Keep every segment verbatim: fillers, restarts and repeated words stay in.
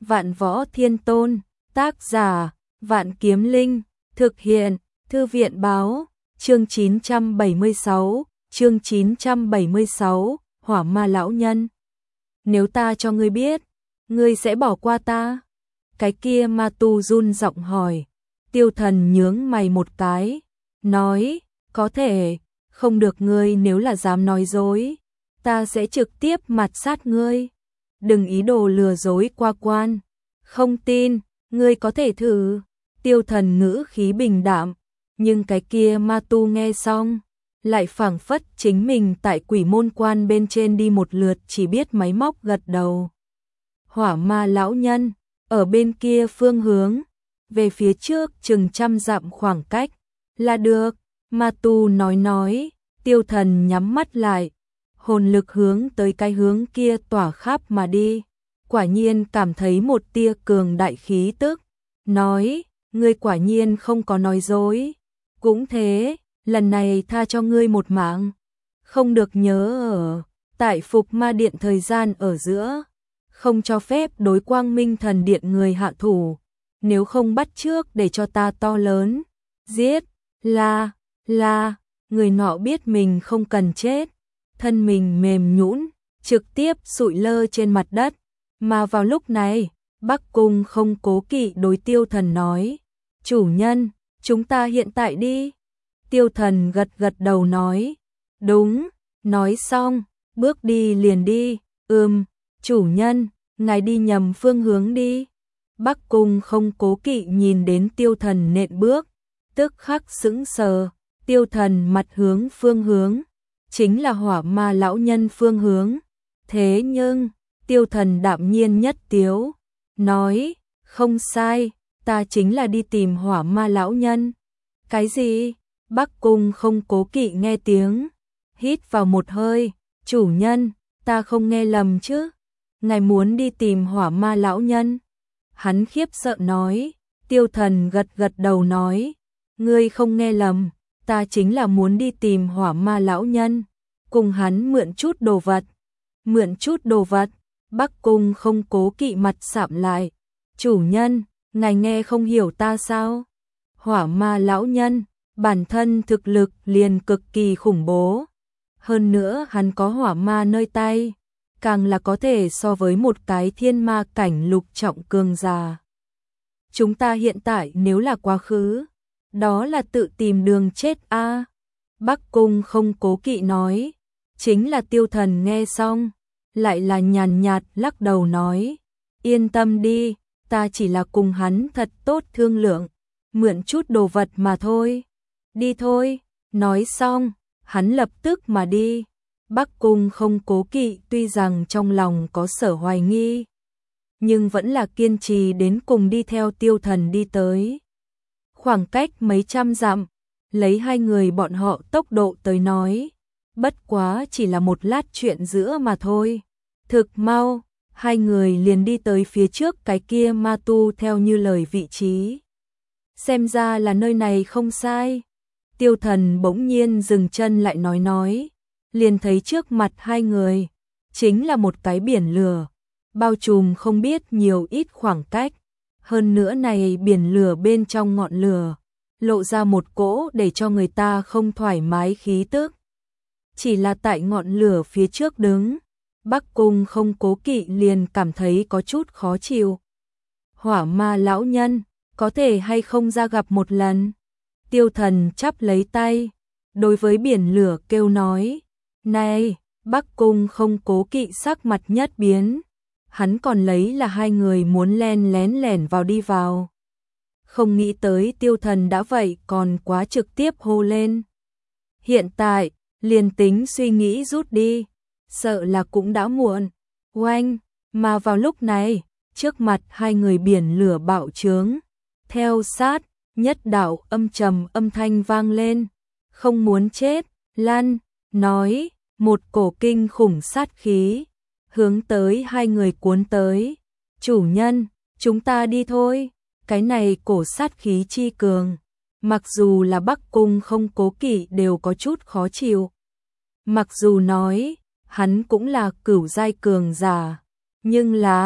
Vạn Võ Thiên Tôn, tác giả, Vạn Kiếm Linh, thực hiện, Thư viện báo, chương chín trăm bảy mươi sáu, chương chín trăm bảy mươi sáu, Hỏa Ma lão nhân. Nếu ta cho ngươi biết, ngươi sẽ bỏ qua ta? Cái kia ma tu run giọng hỏi. Tiêu Thần nhướng mày một cái, nói, có thể, không được, ngươi nếu là dám nói dối, ta sẽ trực tiếp mạt sát ngươi. Đừng ý đồ lừa dối qua quan. Không tin, ngươi có thể thử. Tiêu Thần ngữ khí bình đạm, nhưng cái kia ma tu nghe xong, lại phảng phất chính mình tại quỷ môn quan bên trên đi một lượt, chỉ biết máy móc gật đầu. Hỏa Ma lão nhân, ở bên kia phương hướng, về phía trước chừng trăm dặm khoảng cách, là được. Ma tu nói nói, Tiêu Thần nhắm mắt lại, hồn lực hướng tới cái hướng kia tỏa khắp mà đi, quả nhiên cảm thấy một tia cường đại khí tức, nói, ngươi quả nhiên không có nói dối, cũng thế, lần này tha cho ngươi một mạng, không được nhớ ở, tại Phục Ma Điện thời gian ở giữa, không cho phép đối Quang Minh Thần Điện người hạ thủ, nếu không bắt trước để cho ta to lớn, giết, là, là, người nọ biết mình không cần chết, thân mình mềm nhũn, trực tiếp sụi lơ trên mặt đất, mà vào lúc này, Bắc Cung không cố kỵ đối Tiêu Thần nói, chủ nhân, chúng ta hiện tại đi. Tiêu Thần gật gật đầu nói, đúng, nói xong, bước đi liền đi, ừm, chủ nhân, ngài đi nhầm phương hướng đi. Bắc Cung không cố kỵ nhìn đến Tiêu Thần nện bước, tức khắc sững sờ, Tiêu Thần mặt hướng phương hướng, chính là Hỏa Ma lão nhân phương hướng. Thế nhưng, Tiêu Thần đạm nhiên nhất tiếu, nói, không sai, ta chính là đi tìm Hỏa Ma lão nhân. Cái gì? Bắc Cung không cố kỵ nghe tiếng, hít vào một hơi, chủ nhân, ta không nghe lầm chứ? Ngài muốn đi tìm Hỏa Ma lão nhân? Hắn khiếp sợ nói. Tiêu Thần gật gật đầu nói, ngươi không nghe lầm, ta chính là muốn đi tìm Hỏa Ma lão nhân, cùng hắn mượn chút đồ vật. Mượn chút đồ vật? Bắc Cung không cố kỵ mặt sạm lại, chủ nhân, ngài nghe không hiểu ta sao? Hỏa Ma lão nhân, bản thân thực lực liền cực kỳ khủng bố, hơn nữa hắn có hỏa ma nơi tay, càng là có thể so với một cái thiên ma cảnh lục trọng cường giả. Chúng ta hiện tại nếu là quá khứ, đó là tự tìm đường chết a. À. Bắc Cung không cố kỵ nói, chính là Tiêu Thần nghe xong, lại là nhàn nhạt lắc đầu nói, yên tâm đi, ta chỉ là cùng hắn thật tốt thương lượng, mượn chút đồ vật mà thôi. Đi thôi, nói xong, hắn lập tức mà đi. Bắc Cung không cố kỵ tuy rằng trong lòng có sở hoài nghi, nhưng vẫn là kiên trì đến cùng đi theo Tiêu Thần đi tới. Khoảng cách mấy trăm dặm, lấy hai người bọn họ tốc độ tới nói, bất quá chỉ là một lát chuyện giữa mà thôi. Thực mau, hai người liền đi tới phía trước cái kia ma tu theo như lời vị trí. Xem ra là nơi này không sai. Tiêu Thần bỗng nhiên dừng chân lại nói nói, liền thấy trước mặt hai người, chính là một cái biển lửa, bao trùm không biết nhiều ít khoảng cách, hơn nữa này biển lửa bên trong ngọn lửa, lộ ra một cỗ để cho người ta không thoải mái khí tức. Chỉ là tại ngọn lửa phía trước đứng, Bắc Cung không cố kỵ liền cảm thấy có chút khó chịu. Hỏa Ma lão nhân, có thể hay không ra gặp một lần? Tiêu Thần chắp lấy tay, đối với biển lửa kêu nói, này, Bắc Cung không cố kỵ sắc mặt nhất biến, hắn còn lấy là hai người muốn len lén lẻn vào đi vào. Không nghĩ tới Tiêu Thần đã vậy còn quá trực tiếp hô lên. Hiện tại, liền tính suy nghĩ rút đi, sợ là cũng đã muộn. Oanh, mà vào lúc này, trước mặt hai người biển lửa bạo trướng, theo sát, nhất đạo âm trầm âm thanh vang lên, không muốn chết, lăn, nói, một cổ kinh khủng sát khí, hướng tới hai người cuốn tới. Chủ nhân, chúng ta đi thôi. Cái này cổ sát khí chi cường, mặc dù là Bắc Cung không cố kỵ đều có chút khó chịu. Mặc dù nói, hắn cũng là cửu giai cường giả, nhưng là,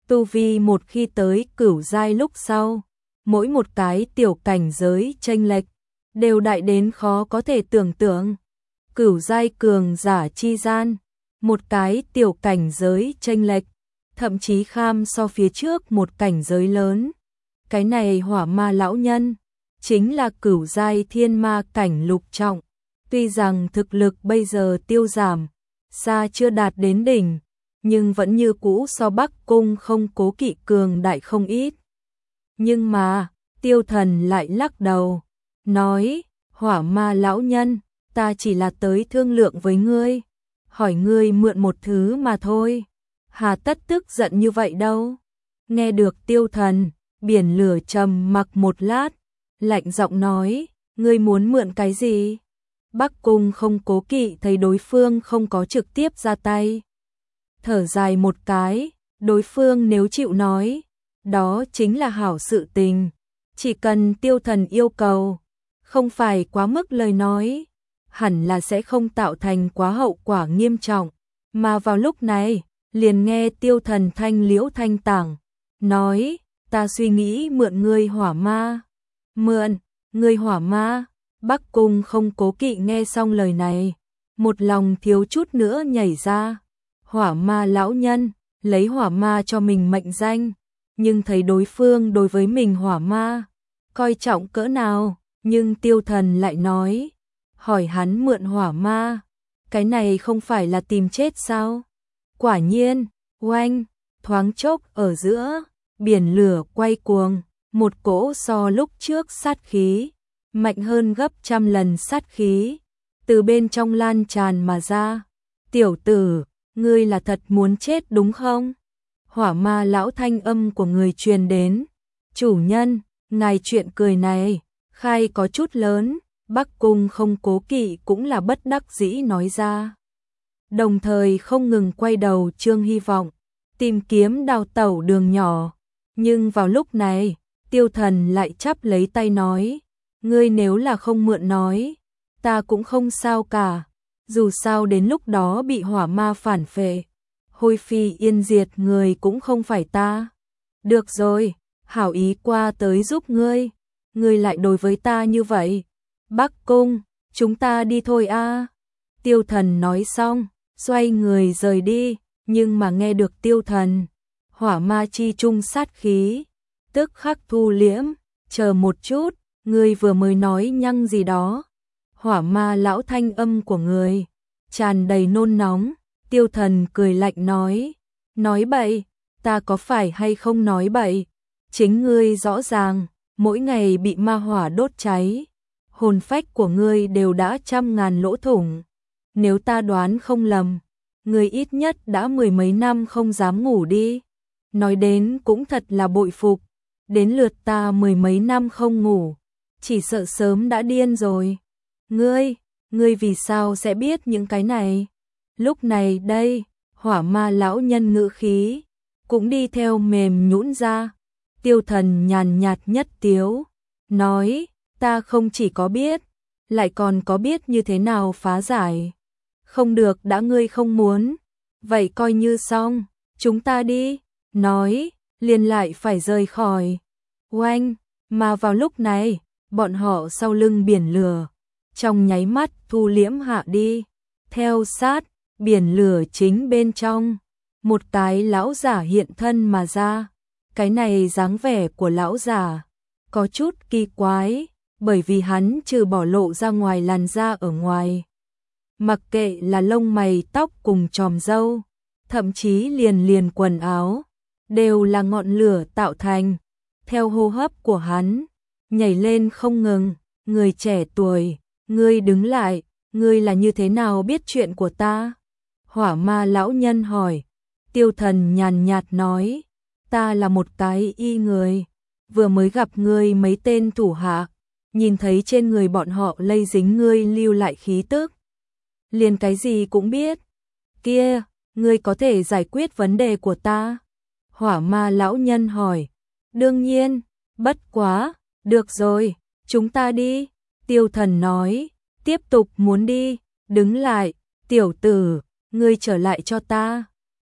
Tu vi một khi tới cửu giai lúc sau, mỗi một cái tiểu cảnh giới chênh lệch đều đại đến khó có thể tưởng tượng. Cửu giai cường giả chi gian, một cái tiểu cảnh giới chênh lệch, thậm chí kham so phía trước một cảnh giới lớn. Cái này hỏa ma lão nhân, chính là cửu giai thiên ma cảnh lục trọng. Tuy rằng thực lực bây giờ tiêu giảm, xa chưa đạt đến đỉnh, nhưng vẫn như cũ so Bắc Cung Không Cố Kỵ cường đại không ít. Nhưng mà, Tiêu Thần lại lắc đầu, nói, hỏa ma lão nhân, ta chỉ là tới thương lượng với ngươi, hỏi ngươi mượn một thứ mà thôi, hà tất tức giận như vậy đâu. Nghe được Tiêu Thần, biển lửa trầm mặc một lát, lạnh giọng nói, ngươi muốn mượn cái gì? Bắc Cung Không Cố Kỵ thấy đối phương không có trực tiếp ra tay, thở dài một cái, đối phương nếu chịu nói, đó chính là hảo sự tình, chỉ cần Tiêu Thần yêu cầu, không phải quá mức lời nói, hẳn là sẽ không tạo thành quá hậu quả nghiêm trọng. Mà vào lúc này, liền nghe Tiêu Thần thanh liễu thanh tảng, nói, ta suy nghĩ mượn ngươi hỏa ma. Mượn, ngươi hỏa ma? Bắc Cung Không Cố Kỵ nghe xong lời này, một lòng thiếu chút nữa nhảy ra. Hỏa ma lão nhân, lấy hỏa ma cho mình mệnh danh, nhưng thấy đối phương đối với mình hỏa ma, coi trọng cỡ nào, nhưng Tiêu Thần lại nói, hỏi hắn mượn hỏa ma, cái này không phải là tìm chết sao? Quả nhiên, oanh, thoáng chốc ở giữa, biển lửa quay cuồng, một cỗ so lúc trước sát khí, mạnh hơn gấp trăm lần sát khí, từ bên trong lan tràn mà ra. Tiểu tử, ngươi là thật muốn chết đúng không? Hỏa ma lão thanh âm của người truyền đến. Chủ nhân, ngài chuyện cười này, khai có chút lớn, Bắc Cung Không Cố Kỵ cũng là bất đắc dĩ nói ra. Đồng thời không ngừng quay đầu Trương Hy Vọng, tìm kiếm đào tẩu đường nhỏ. Nhưng vào lúc này, Tiêu Thần lại chắp lấy tay nói, ngươi nếu là không mượn nói, ta cũng không sao cả, dù sao đến lúc đó bị hỏa ma phản phệ, hôi phi yên diệt người cũng không phải ta. Được rồi, hảo ý qua tới giúp ngươi, ngươi lại đối với ta như vậy. Bắc Cung, chúng ta đi thôi a. Tiêu Thần nói xong, xoay người rời đi, nhưng mà nghe được Tiêu Thần, hỏa ma chi trung sát khí, tức khắc thu liễm, chờ một chút, ngươi vừa mới nói nhăng gì đó. Hỏa ma lão thanh âm của người, tràn đầy nôn nóng. Tiêu Thần cười lạnh nói, nói bậy, ta có phải hay không nói bậy, chính ngươi rõ ràng, mỗi ngày bị ma hỏa đốt cháy, hồn phách của ngươi đều đã trăm ngàn lỗ thủng, nếu ta đoán không lầm, ngươi ít nhất đã mười mấy năm không dám ngủ đi. Nói đến cũng thật là bội phục, đến lượt ta mười mấy năm không ngủ, chỉ sợ sớm đã điên rồi. Ngươi, ngươi vì sao sẽ biết những cái này? Lúc này đây, hỏa ma lão nhân ngữ khí, cũng đi theo mềm nhũn ra. Tiêu Thần nhàn nhạt nhất tiếu, nói, ta không chỉ có biết, lại còn có biết như thế nào phá giải. Không được đã ngươi không muốn, vậy coi như xong, chúng ta đi. Nói, liền lại phải rời khỏi. Oanh, mà vào lúc này, bọn họ sau lưng biển lửa, trong nháy mắt thu liễm hạ đi. Theo sát, biển lửa chính bên trong, một cái lão giả hiện thân mà ra. Cái này dáng vẻ của lão giả có chút kỳ quái, bởi vì hắn trừ bỏ lộ ra ngoài làn da ở ngoài, mặc kệ là lông mày tóc cùng chòm râu, thậm chí liền liền quần áo, đều là ngọn lửa tạo thành. Theo hô hấp của hắn, nhảy lên không ngừng. Người trẻ tuổi, ngươi đứng lại, ngươi là như thế nào biết chuyện của ta? Hỏa ma lão nhân hỏi. Tiêu Thần nhàn nhạt nói, ta là một cái y người, vừa mới gặp ngươi mấy tên thủ hạ, nhìn thấy trên người bọn họ lây dính ngươi lưu lại khí tức, liền cái gì cũng biết. Kia, ngươi có thể giải quyết vấn đề của ta? Hỏa ma lão nhân hỏi. Đương nhiên, bất quá, được rồi, chúng ta đi. Tiêu Thần nói, tiếp tục muốn đi, đứng lại, tiểu tử, ngươi trở lại cho ta.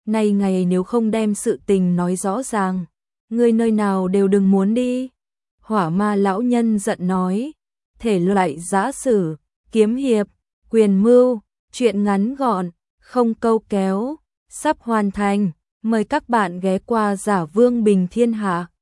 Nay ngày nếu không đem sự tình nói rõ ràng, ngươi nơi nào đều đừng muốn đi. Hỏa ma lão nhân giận nói, thể loại giã sử, kiếm hiệp, quyền mưu, chuyện ngắn gọn, không câu kéo, sắp hoàn thành, mời các bạn ghé qua Giả Vương Bình Thiên Hạ.